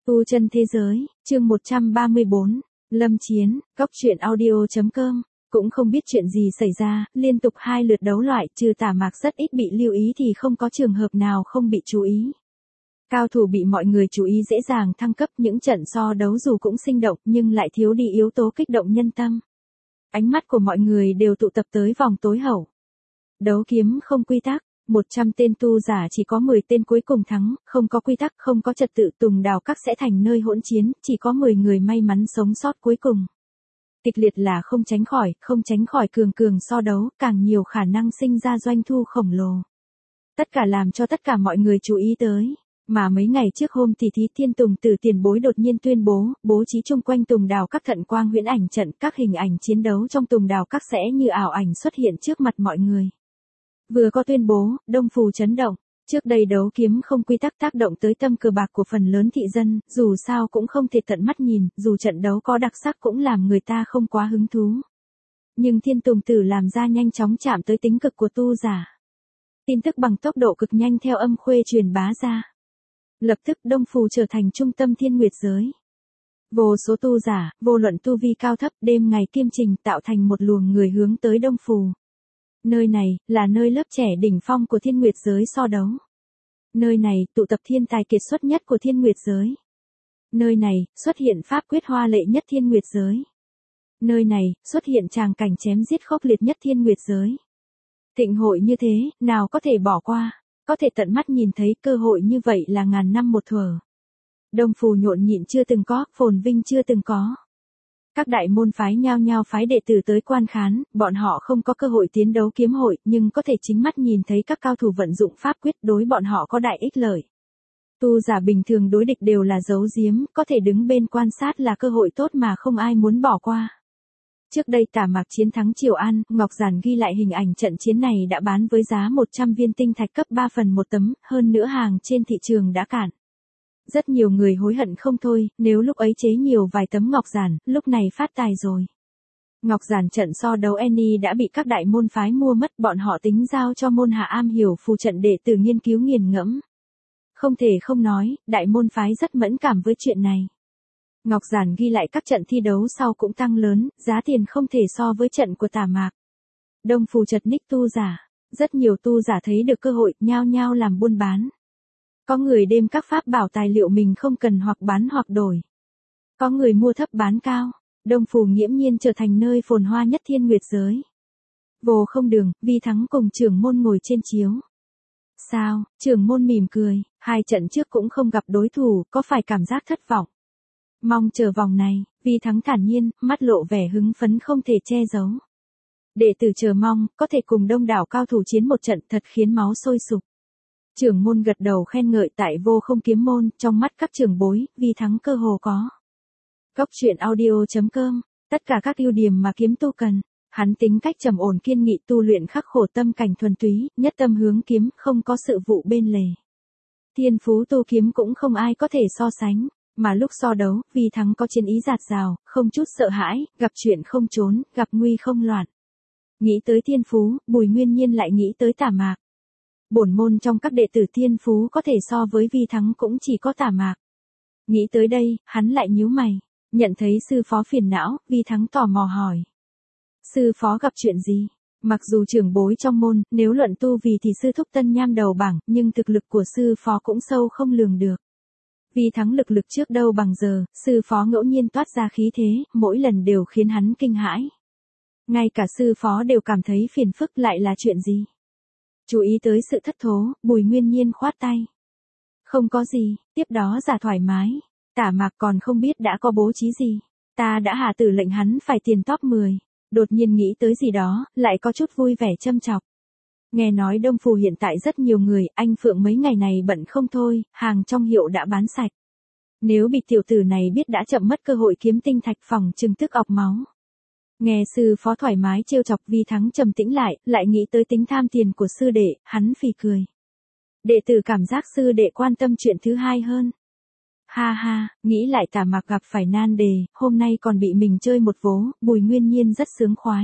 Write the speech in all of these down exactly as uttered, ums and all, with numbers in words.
Tu chân thế giới, chương một trăm ba mươi bốn, Lâm Chiến, góc truyện audio.com, cũng không biết chuyện gì xảy ra, liên tục hai lượt đấu loại, trừ Tả Mạc rất ít bị lưu ý thì không có trường hợp nào không bị chú ý. Cao thủ bị mọi người chú ý dễ dàng thăng cấp, những trận so đấu dù cũng sinh động nhưng lại thiếu đi yếu tố kích động nhân tâm. Ánh mắt của mọi người đều tụ tập tới vòng tối hậu. Đấu kiếm không quy tắc. một trăm tên tu giả chỉ có mười tên cuối cùng thắng, không có quy tắc, không có trật tự, Tùng Đào Các sẽ thành nơi hỗn chiến, chỉ có mười người may mắn sống sót cuối cùng. Kịch liệt là không tránh khỏi, không tránh khỏi cường cường so đấu, càng nhiều khả năng sinh ra doanh thu khổng lồ. Tất cả làm cho tất cả mọi người chú ý tới. Mà mấy ngày trước hôm tỷ thí Thiên Tùng Tử tiền bối đột nhiên tuyên bố, bố trí chung quanh Tùng Đào Các thận quang huyễn ảnh trận, các hình ảnh chiến đấu trong Tùng Đào Các sẽ như ảo ảnh xuất hiện trước mặt mọi người. Vừa có tuyên bố, Đông Phù chấn động, trước đây đấu kiếm không quy tắc tác động tới tâm cờ bạc của phần lớn thị dân, dù sao cũng không thể tận mắt nhìn, dù trận đấu có đặc sắc cũng làm người ta không quá hứng thú. Nhưng Thiên Tùng Tử làm ra nhanh chóng chạm tới tính cực của tu giả. Tin tức bằng tốc độ cực nhanh theo âm khuê truyền bá ra. Lập tức Đông Phù trở thành trung tâm thiên nguyệt giới. Vô số tu giả, vô luận tu vi cao thấp, đêm ngày kiêm trình tạo thành một luồng người hướng tới Đông Phù. Nơi này, là nơi lớp trẻ đỉnh phong của thiên nguyệt giới so đấu. Nơi này, tụ tập thiên tài kiệt xuất nhất của thiên nguyệt giới. Nơi này, xuất hiện pháp quyết hoa lệ nhất thiên nguyệt giới. Nơi này, xuất hiện tràng cảnh chém giết khốc liệt nhất thiên nguyệt giới. Thịnh hội như thế, nào có thể bỏ qua, có thể tận mắt nhìn thấy cơ hội như vậy là ngàn năm một thuở. Đông Phù nhộn nhịn chưa từng có, phồn vinh chưa từng có. Các đại môn phái nhao nhao phái đệ tử tới quan khán, bọn họ không có cơ hội tiến đấu kiếm hội, nhưng có thể chính mắt nhìn thấy các cao thủ vận dụng pháp quyết, đối bọn họ có đại ích lợi. Tu giả bình thường đối địch đều là giấu giếm, có thể đứng bên quan sát là cơ hội tốt mà không ai muốn bỏ qua. Trước đây Tả Mạc chiến thắng Triều An, Ngọc Giản ghi lại hình ảnh trận chiến này đã bán với giá một trăm viên tinh thạch cấp ba phần một tấm, hơn nữa hàng trên thị trường đã cạn. Rất nhiều người hối hận không thôi, nếu lúc ấy chế nhiều vài tấm ngọc giản, lúc này phát tài rồi. Ngọc giản trận so đấu Annie đã bị các đại môn phái mua mất, bọn họ tính giao cho môn hạ am hiểu phù trận để từ nghiên cứu nghiền ngẫm. Không thể không nói, đại môn phái rất mẫn cảm với chuyện này. Ngọc giản ghi lại các trận thi đấu sau cũng tăng lớn, giá tiền không thể so với trận của Tả Mạc. Đông Phù chật ních tu giả, rất nhiều tu giả thấy được cơ hội, nhao nhao làm buôn bán. Có người đem các pháp bảo tài liệu mình không cần hoặc bán hoặc đổi. Có người mua thấp bán cao. Đông Phù nghiễm nhiên trở thành nơi phồn hoa nhất thiên nguyệt giới. Vô không đường, Vi Thắng cùng trưởng môn ngồi trên chiếu. Sao, trưởng môn mỉm cười, hai trận trước cũng không gặp đối thủ, có phải cảm giác thất vọng? Mong chờ vòng này, Vi Thắng thản nhiên, mắt lộ vẻ hứng phấn không thể che giấu. Đệ tử chờ mong, có thể cùng đông đảo cao thủ chiến một trận thật khiến máu sôi sục. Trưởng môn gật đầu khen ngợi tại Vô Không kiếm môn, trong mắt các trưởng bối, Vi Thắng cơ hồ có. Góc truyện audio.com, tất cả các ưu điểm mà kiếm tu cần. Hắn tính cách trầm ổn kiên nghị, tu luyện khắc khổ, tâm cảnh thuần túy, nhất tâm hướng kiếm, không có sự vụ bên lề. Thiên phú tu kiếm cũng không ai có thể so sánh, mà lúc so đấu, Vi Thắng có chiến ý dạt dào, không chút sợ hãi, gặp chuyện không trốn, gặp nguy không loạn. Nghĩ tới thiên phú, Bùi Nguyên Nhiên lại nghĩ tới Tả Mạc. Bổn môn trong các đệ tử thiên phú có thể so với Vi Thắng cũng chỉ có Tả Mạc. Nghĩ tới đây, hắn lại nhíu mày, nhận thấy sư phó phiền não, Vi Thắng tò mò hỏi. Sư phó gặp chuyện gì? Mặc dù trưởng bối trong môn, nếu luận tu vì thì sư thúc Tân Nham đầu bảng, nhưng thực lực của sư phó cũng sâu không lường được. Vi Thắng lực lực trước đâu bằng giờ, sư phó ngẫu nhiên toát ra khí thế, mỗi lần đều khiến hắn kinh hãi. Ngay cả sư phó đều cảm thấy phiền phức, lại là chuyện gì? Chú ý tới sự thất thố, Bùi Nguyên Nhiên khoát tay. Không có gì, tiếp đó giả thoải mái. Tả Mạc còn không biết đã có bố trí gì. Ta đã hạ tử lệnh hắn phải tiền top mười. Đột nhiên nghĩ tới gì đó, lại có chút vui vẻ châm chọc. Nghe nói Đông Phù hiện tại rất nhiều người, anh Phượng mấy ngày này bận không thôi, hàng trong hiệu đã bán sạch. Nếu bị tiểu tử này biết đã chậm mất cơ hội kiếm tinh thạch, phòng chừng tức ọc máu. Nghe sư phó thoải mái trêu chọc, Vi Thắng trầm tĩnh lại, lại nghĩ tới tính tham tiền của sư đệ, hắn phì cười. Đệ tử cảm giác sư đệ quan tâm chuyện thứ hai hơn. Ha ha, nghĩ lại Tả Mạc gặp phải nan đề, hôm nay còn bị mình chơi một vố, Bùi Nguyên Nhiên rất sướng khoái.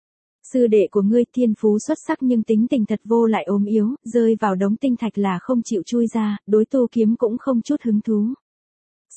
Sư đệ của ngươi thiên phú xuất sắc nhưng tính tình thật vô lại ốm yếu, rơi vào đống tinh thạch là không chịu chui ra, đối tu kiếm cũng không chút hứng thú.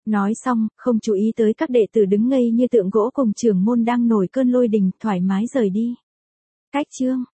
Nói xong, không chú ý tới các đệ tử đứng ngây như tượng gỗ cùng trưởng môn đang nổi cơn lôi đình, thoải mái rời đi. Cách chương